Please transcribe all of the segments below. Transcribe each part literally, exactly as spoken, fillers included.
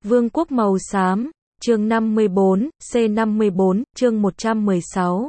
Vương quốc màu xám, chương năm mươi bốn, C năm mươi bốn, chương một trăm mười sáu.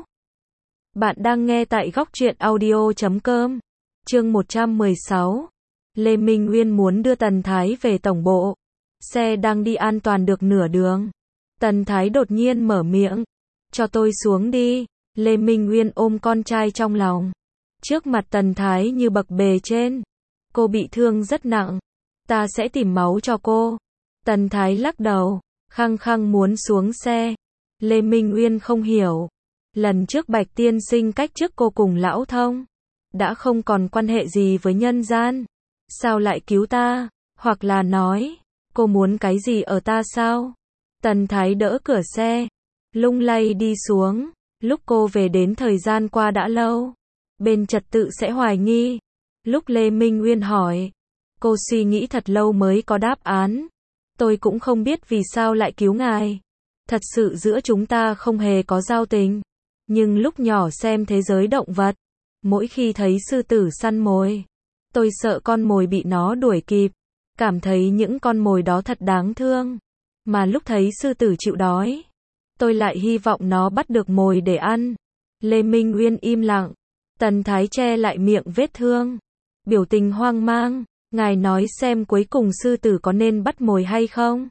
Bạn đang nghe tại góc truyện audio chấm com. Chương một trăm mười sáu. Lê Minh Uyên muốn đưa Tần Thái về tổng bộ. Xe đang đi an toàn được nửa đường. Tần Thái đột nhiên mở miệng. Cho tôi xuống đi. Lê Minh Uyên ôm con trai trong lòng. Trước mặt Tần Thái như bậc bề trên. Cô bị thương rất nặng. Ta sẽ tìm máu cho cô. Tần Thái lắc đầu. Khăng khăng muốn xuống xe. Lê Minh Uyên không hiểu. Lần trước Bạch tiên sinh cách trước cô cùng lão thông. Đã không còn quan hệ gì với nhân gian. Sao lại cứu ta? Hoặc là nói, cô muốn cái gì ở ta sao? Tần Thái đỡ cửa xe. Lung lay đi xuống. Lúc cô về đến thời gian qua đã lâu. Bên trật tự sẽ hoài nghi. Lúc Lê Minh Uyên hỏi. Cô suy nghĩ thật lâu mới có đáp án. Tôi cũng không biết vì sao lại cứu ngài. Thật sự giữa chúng ta không hề có giao tình. Nhưng lúc nhỏ xem thế giới động vật. Mỗi khi thấy sư tử săn mồi. Tôi sợ con mồi bị nó đuổi kịp. Cảm thấy những con mồi đó thật đáng thương. Mà lúc thấy sư tử chịu đói. Tôi lại hy vọng nó bắt được mồi để ăn. Lê Minh Uyên im lặng. Tần Thái che lại miệng vết thương. Biểu tình hoang mang. Ngài nói xem cuối cùng sư tử có nên bắt mồi hay không?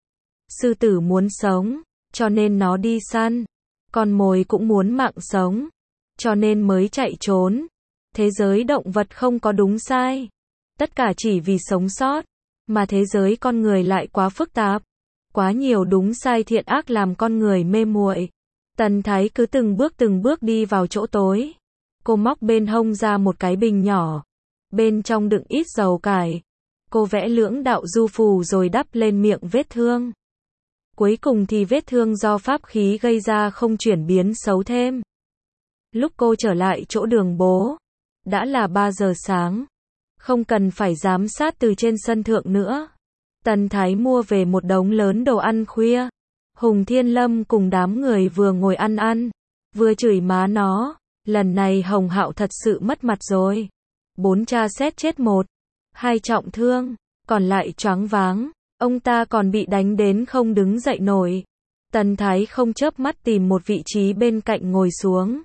Sư tử muốn sống, cho nên nó đi săn. Con mồi cũng muốn mạng sống, cho nên mới chạy trốn. Thế giới động vật không có đúng sai. Tất cả chỉ vì sống sót. Mà thế giới con người lại quá phức tạp. Quá nhiều đúng sai thiện ác làm con người mê muội. Tần Thái cứ từng bước từng bước đi vào chỗ tối. Cô móc bên hông ra một cái bình nhỏ. Bên trong đựng ít dầu cải. Cô vẽ lưỡng đạo du phù rồi đắp lên miệng vết thương. Cuối cùng thì vết thương do pháp khí gây ra không chuyển biến xấu thêm. Lúc cô trở lại chỗ Đường bố, đã là ba giờ sáng. Không cần phải giám sát từ trên sân thượng nữa. Tần Thái mua về một đống lớn đồ ăn khuya. Hùng Thiên Lâm cùng đám người vừa ngồi ăn ăn, vừa chửi má nó. Lần này Hồng Hạo thật sự mất mặt rồi. Bốn cha xét chết một, hai trọng thương, còn lại choáng váng. Ông ta còn bị đánh đến không đứng dậy nổi. Tần Thái không chớp mắt tìm một vị trí bên cạnh ngồi xuống.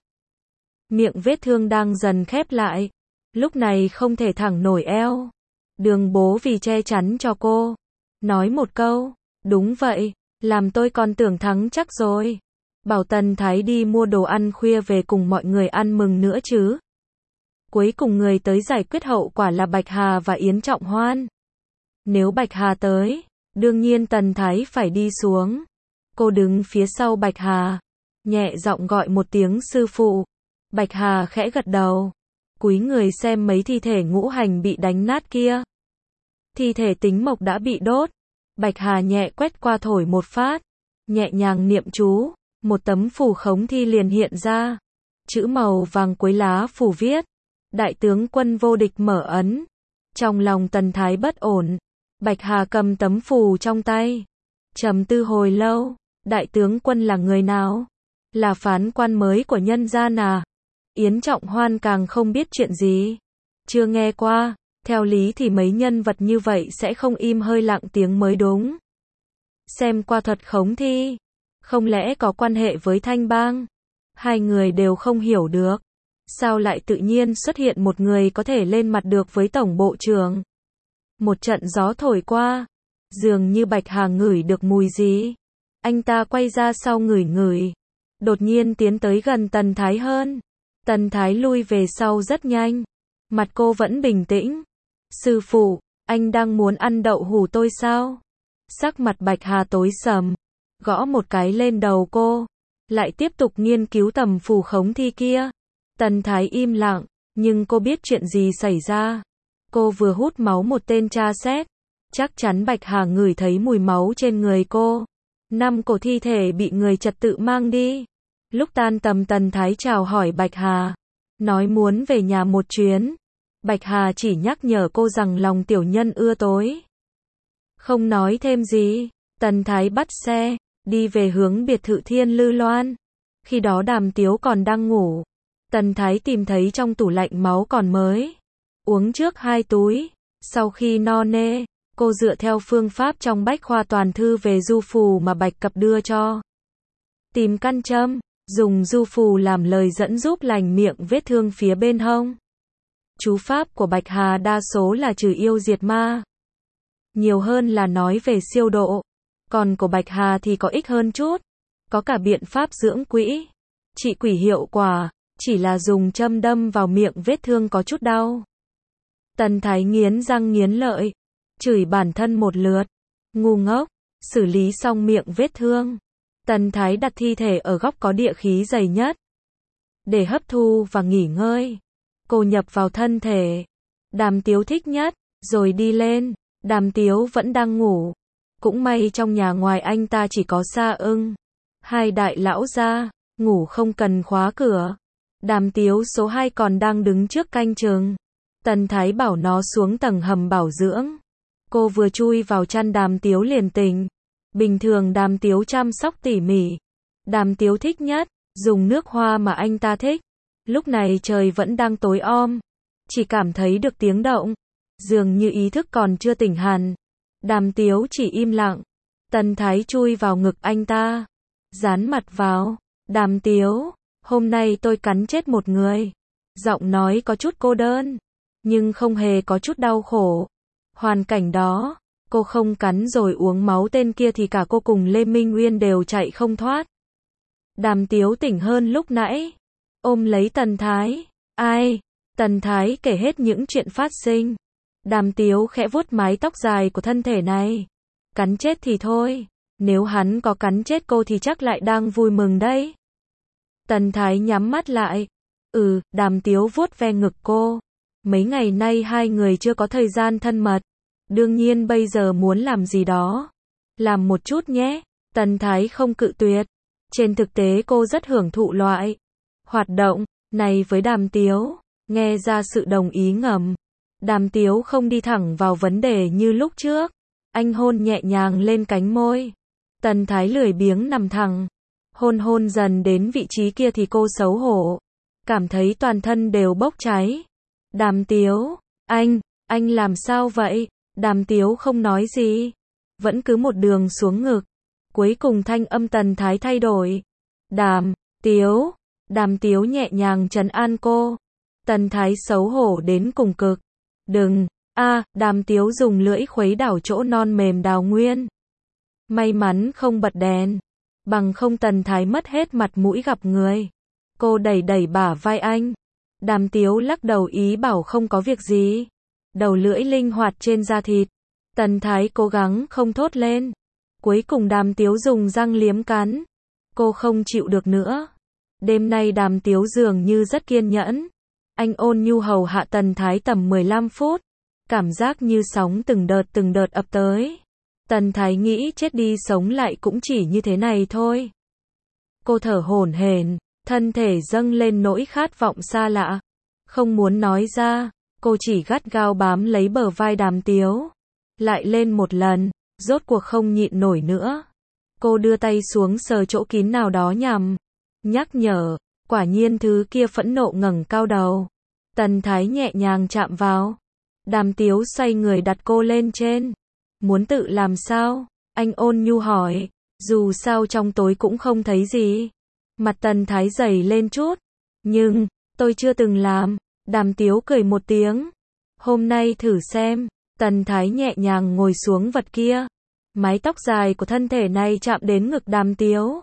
Miệng vết thương đang dần khép lại. Lúc này không thể thẳng nổi eo. Đường bố vì che chắn cho cô. Nói một câu, đúng vậy, làm tôi còn tưởng thắng chắc rồi. Bảo Tần Thái đi mua đồ ăn khuya về cùng mọi người ăn mừng nữa chứ. Cuối cùng người tới giải quyết hậu quả là Bạch Hà và Yến Trọng Hoan. Nếu Bạch Hà tới, đương nhiên Tần Thái phải đi xuống. Cô đứng phía sau Bạch Hà, nhẹ giọng gọi một tiếng sư phụ. Bạch Hà khẽ gật đầu, cúi người xem mấy thi thể ngũ hành bị đánh nát kia. Thi thể Tính Mộc đã bị đốt. Bạch Hà nhẹ quét qua thổi một phát, nhẹ nhàng niệm chú, một tấm phù khống thi liền hiện ra. Chữ màu vàng cuối lá phù viết: Đại tướng quân vô địch mở ấn. Trong lòng Tần Thái bất ổn. Bạch Hà cầm tấm phù trong tay, trầm tư hồi lâu. Đại tướng quân là người nào? Là phán quan mới của nhân gian à? Yến Trọng Hoan càng không biết chuyện gì. Chưa nghe qua. Theo lý thì mấy nhân vật như vậy sẽ không im hơi lặng tiếng mới đúng. Xem qua thuật khống thi, không lẽ có quan hệ với Thanh Bang? Hai người đều không hiểu được. Sao lại tự nhiên xuất hiện một người có thể lên mặt được với tổng bộ trưởng? Một trận gió thổi qua, dường như Bạch Hà ngửi được mùi gì. Anh ta quay ra sau ngửi ngửi, đột nhiên tiến tới gần Tần Thái hơn. Tần Thái lui về sau rất nhanh, mặt cô vẫn bình tĩnh. Sư phụ, anh đang muốn ăn đậu hủ tôi sao? Sắc mặt Bạch Hà tối sầm, gõ một cái lên đầu cô, lại tiếp tục nghiên cứu tầm phù khống thi kia. Tần Thái im lặng, nhưng cô biết chuyện gì xảy ra. Cô vừa hút máu một tên tra xét. Chắc chắn Bạch Hà ngửi thấy mùi máu trên người cô. Năm cổ thi thể bị người trật tự mang đi. Lúc tan tầm Tần Thái chào hỏi Bạch Hà, nói muốn về nhà một chuyến. Bạch Hà chỉ nhắc nhở cô rằng lòng tiểu nhân ưa tối. Không nói thêm gì, Tần Thái bắt xe, đi về hướng biệt thự Thiên Lư Loan. Khi đó Đàm Tiếu còn đang ngủ. Tần Thái tìm thấy trong tủ lạnh máu còn mới. Uống trước hai túi. Sau khi no nê, Cô dựa theo phương pháp trong bách khoa toàn thư về du phù mà Bạch Cập đưa cho. Tìm căn châm, dùng du phù làm lời dẫn giúp lành miệng vết thương phía bên hông. Chú pháp của Bạch Hà đa số là trừ yêu diệt ma. Nhiều hơn là nói về siêu độ. Còn của Bạch Hà thì có ích hơn chút. Có cả biện pháp dưỡng quỹ, trị quỷ hiệu quả, chỉ là dùng châm đâm vào miệng vết thương có chút đau. Tần Thái nghiến răng nghiến lợi, chửi bản thân một lượt. Ngu ngốc, xử lý xong miệng vết thương. Tần Thái đặt thi thể ở góc có địa khí dày nhất. Để hấp thu và nghỉ ngơi. Cô nhập vào thân thể. Đàm Tiếu thích nhất, rồi đi lên. Đàm Tiếu vẫn đang ngủ. Cũng may trong nhà ngoài anh ta chỉ có Sa Ưng. Hai đại lão gia, ngủ không cần khóa cửa. Đàm Tiếu số hai còn đang đứng trước canh chừng. Tần Thái bảo nó xuống tầng hầm bảo dưỡng. Cô vừa chui vào chăn Đàm Tiếu liền tỉnh. Bình thường Đàm Tiếu chăm sóc tỉ mỉ. Đàm Tiếu thích nhất, dùng nước hoa mà anh ta thích. Lúc này trời vẫn đang tối om. Chỉ cảm thấy được tiếng động. Dường như ý thức còn chưa tỉnh hẳn. Đàm Tiếu chỉ im lặng. Tần Thái chui vào ngực anh ta. Dán mặt vào. Đàm Tiếu, hôm nay tôi cắn chết một người. Giọng nói có chút cô đơn. Nhưng không hề có chút đau khổ. Hoàn cảnh đó, cô không cắn rồi uống máu tên kia thì cả cô cùng Lê Minh Uyên đều chạy không thoát. Đàm Tiếu tỉnh hơn lúc nãy. Ôm lấy Tần Thái. Ai? Tần Thái kể hết những chuyện phát sinh. Đàm Tiếu khẽ vuốt mái tóc dài của thân thể này. Cắn chết thì thôi. Nếu hắn có cắn chết cô thì chắc lại đang vui mừng đấy. Tần Thái nhắm mắt lại. Ừ, Đàm Tiếu vuốt ve ngực cô. Mấy ngày nay hai người chưa có thời gian thân mật. Đương nhiên bây giờ muốn làm gì đó. Làm một chút nhé. Tần Thái không cự tuyệt. Trên thực tế cô rất hưởng thụ loại hoạt động này với Đàm Tiếu. Nghe ra sự đồng ý ngầm. Đàm Tiếu không đi thẳng vào vấn đề như lúc trước. Anh hôn nhẹ nhàng lên cánh môi. Tần Thái lười biếng nằm thẳng. Hôn hôn dần đến vị trí kia thì cô xấu hổ. Cảm thấy toàn thân đều bốc cháy. Đàm Tiếu, anh, anh làm sao vậy? Đàm Tiếu không nói gì. Vẫn cứ một đường xuống ngực. Cuối cùng thanh âm Tần Thái thay đổi. Đàm, Tiếu. Đàm Tiếu nhẹ nhàng trấn an cô. Tần Thái xấu hổ đến cùng cực. Đừng, a à, Đàm Tiếu dùng lưỡi khuấy đảo chỗ non mềm Đào Nguyên. May mắn không bật đèn. Bằng không Tần Thái mất hết mặt mũi gặp người. Cô đẩy đẩy bả vai anh. Đàm Tiếu lắc đầu ý bảo không có việc gì. Đầu lưỡi linh hoạt trên da thịt. Tần Thái cố gắng không thốt lên. Cuối cùng Đàm Tiếu dùng răng liếm cắn. Cô không chịu được nữa. Đêm nay Đàm Tiếu dường như rất kiên nhẫn. Anh ôn nhu hầu hạ Tần Thái tầm mười lăm phút. Cảm giác như sóng từng đợt từng đợt ập tới. Tần Thái nghĩ chết đi sống lại cũng chỉ như thế này thôi. Cô thở hổn hển, thân thể dâng lên nỗi khát vọng xa lạ. Không muốn nói ra, cô chỉ gắt gao bám lấy bờ vai Đàm Tiếu. Lại lên một lần, rốt cuộc không nhịn nổi nữa. Cô đưa tay xuống sờ chỗ kín nào đó nhằm nhắc nhở, quả nhiên thứ kia phẫn nộ ngẩng cao đầu. Tần Thái nhẹ nhàng chạm vào. Đàm Tiếu xoay người đặt cô lên trên. Muốn tự làm sao? Anh ôn nhu hỏi. Dù sao trong tối cũng không thấy gì. Mặt Tần Thái dày lên chút. Nhưng, tôi chưa từng làm. Đàm Tiếu cười một tiếng. Hôm nay thử xem. Tần Thái nhẹ nhàng ngồi xuống vật kia. Mái tóc dài của thân thể này chạm đến ngực Đàm Tiếu.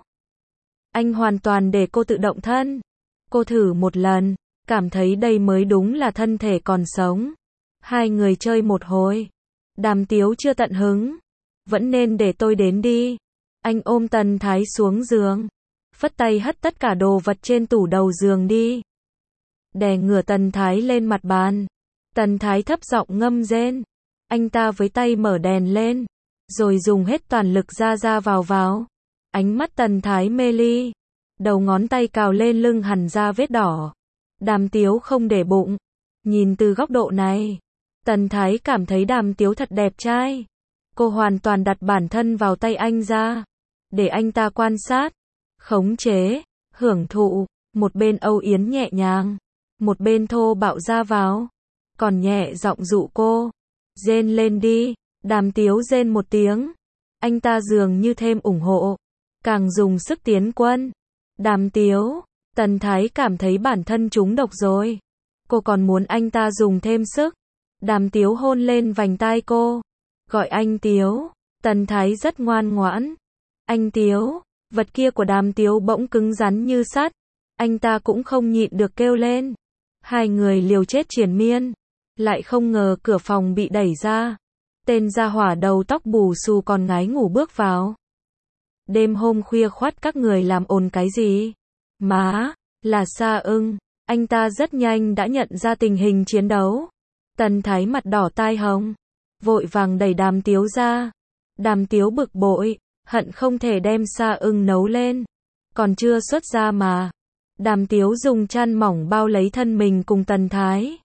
Anh hoàn toàn để cô tự động thân. Cô thử một lần. Cảm thấy đây mới đúng là thân thể còn sống. Hai người chơi một hồi. Đàm Tiếu chưa tận hứng. Vẫn nên để tôi đến đi. Anh ôm Tần Thái xuống giường. Phất tay hất tất cả đồ vật trên tủ đầu giường đi. Đè ngửa Tần Thái lên mặt bàn. Tần Thái thấp giọng ngâm rên. Anh ta với tay mở đèn lên. Rồi dùng hết toàn lực ra ra vào vào. Ánh mắt Tần Thái mê ly. Đầu ngón tay cào lên lưng hằn ra vết đỏ. Đàm Tiếu không để bụng. Nhìn từ góc độ này. Tần Thái cảm thấy Đàm Tiếu thật đẹp trai. Cô hoàn toàn đặt bản thân vào tay anh ra. Để anh ta quan sát. Khống chế. Hưởng thụ. Một bên âu yếm nhẹ nhàng. Một bên thô bạo ra vào. Còn nhẹ giọng dụ cô. Rên lên đi. Đàm Tiếu rên một tiếng. Anh ta dường như thêm ủng hộ, càng dùng sức tiến quân. Đàm Tiếu, Tần Thái cảm thấy bản thân trúng độc rồi. Cô còn muốn anh ta dùng thêm sức. Đàm Tiếu hôn lên vành tai cô, gọi anh Tiếu. Tần Thái rất ngoan ngoãn. Anh Tiếu, vật kia của Đàm Tiếu bỗng cứng rắn như sắt. Anh ta cũng không nhịn được kêu lên. Hai người liều chết triền miên. Lại không ngờ cửa phòng bị đẩy ra. Tên gia hỏa đầu tóc bù xù còn ngái ngủ bước vào. Đêm hôm khuya khoắt các người làm ồn cái gì? Má, là Sa Ưng. Anh ta rất nhanh đã nhận ra tình hình chiến đấu. Tần Thái mặt đỏ tai hồng, vội vàng đẩy Đàm Tiếu ra. Đàm Tiếu bực bội, hận không thể đem Sa Ưng nấu lên. Còn chưa xuất ra mà. Đàm Tiếu dùng chăn mỏng bao lấy thân mình cùng Tần Thái.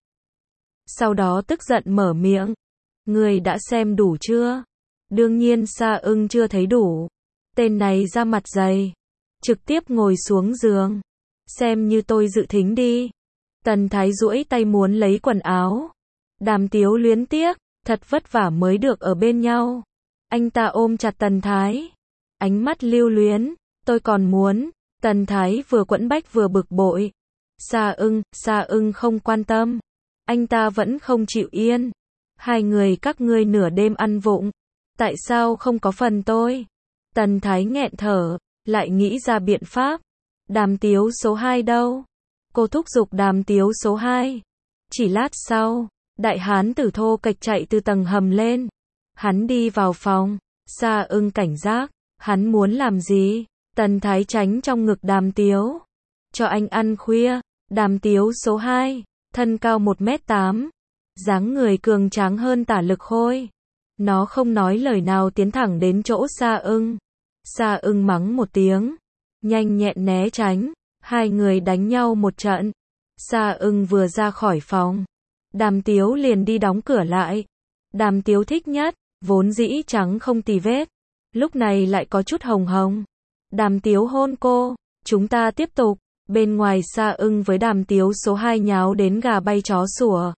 Sau đó tức giận mở miệng. Người đã xem đủ chưa? Đương nhiên Sa Ưng chưa thấy đủ. Tên này ra mặt dày. Trực tiếp ngồi xuống giường. Xem như tôi dự thính đi. Tần Thái duỗi tay muốn lấy quần áo. Đàm Tiếu luyến tiếc. Thật vất vả mới được ở bên nhau. Anh ta ôm chặt Tần Thái. Ánh mắt lưu luyến. Tôi còn muốn. Tần Thái vừa quẫn bách vừa bực bội. Sa Ưng, Sa Ưng không quan tâm. Anh ta vẫn không chịu yên. Hai người các ngươi nửa đêm ăn vụng. Tại sao không có phần tôi? Tần Thái nghẹn thở, lại nghĩ ra biện pháp. Đàm Tiếu số hai đâu? Cô thúc giục Đàm Tiếu số hai. Chỉ lát sau, đại hán tử thô kệch chạy từ tầng hầm lên. Hắn đi vào phòng. Sa Ưng cảnh giác. Hắn muốn làm gì? Tần Thái tránh trong ngực Đàm Tiếu. Cho anh ăn khuya. Đàm Tiếu số hai. Thân cao một mét tám. Dáng người cường tráng hơn Tả Lực Khôi. Nó không nói lời nào tiến thẳng đến chỗ Sa Ưng. Sa Ưng mắng một tiếng. Nhanh nhẹn né tránh. Hai người đánh nhau một trận. Sa Ưng vừa ra khỏi phòng. Đàm Tiếu liền đi đóng cửa lại. Đàm Tiếu thích nhất. Vốn dĩ trắng không tì vết. Lúc này lại có chút hồng hồng. Đàm Tiếu hôn cô. Chúng ta tiếp tục. Bên ngoài Sa Ưng với Đàm Tiếu số hai nháo đến gà bay chó sủa.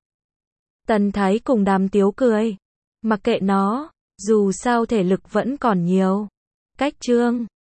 Tần Thái cùng Đàm Tiếu cười. Mặc kệ nó. Dù sao thể lực vẫn còn nhiều. Cách chương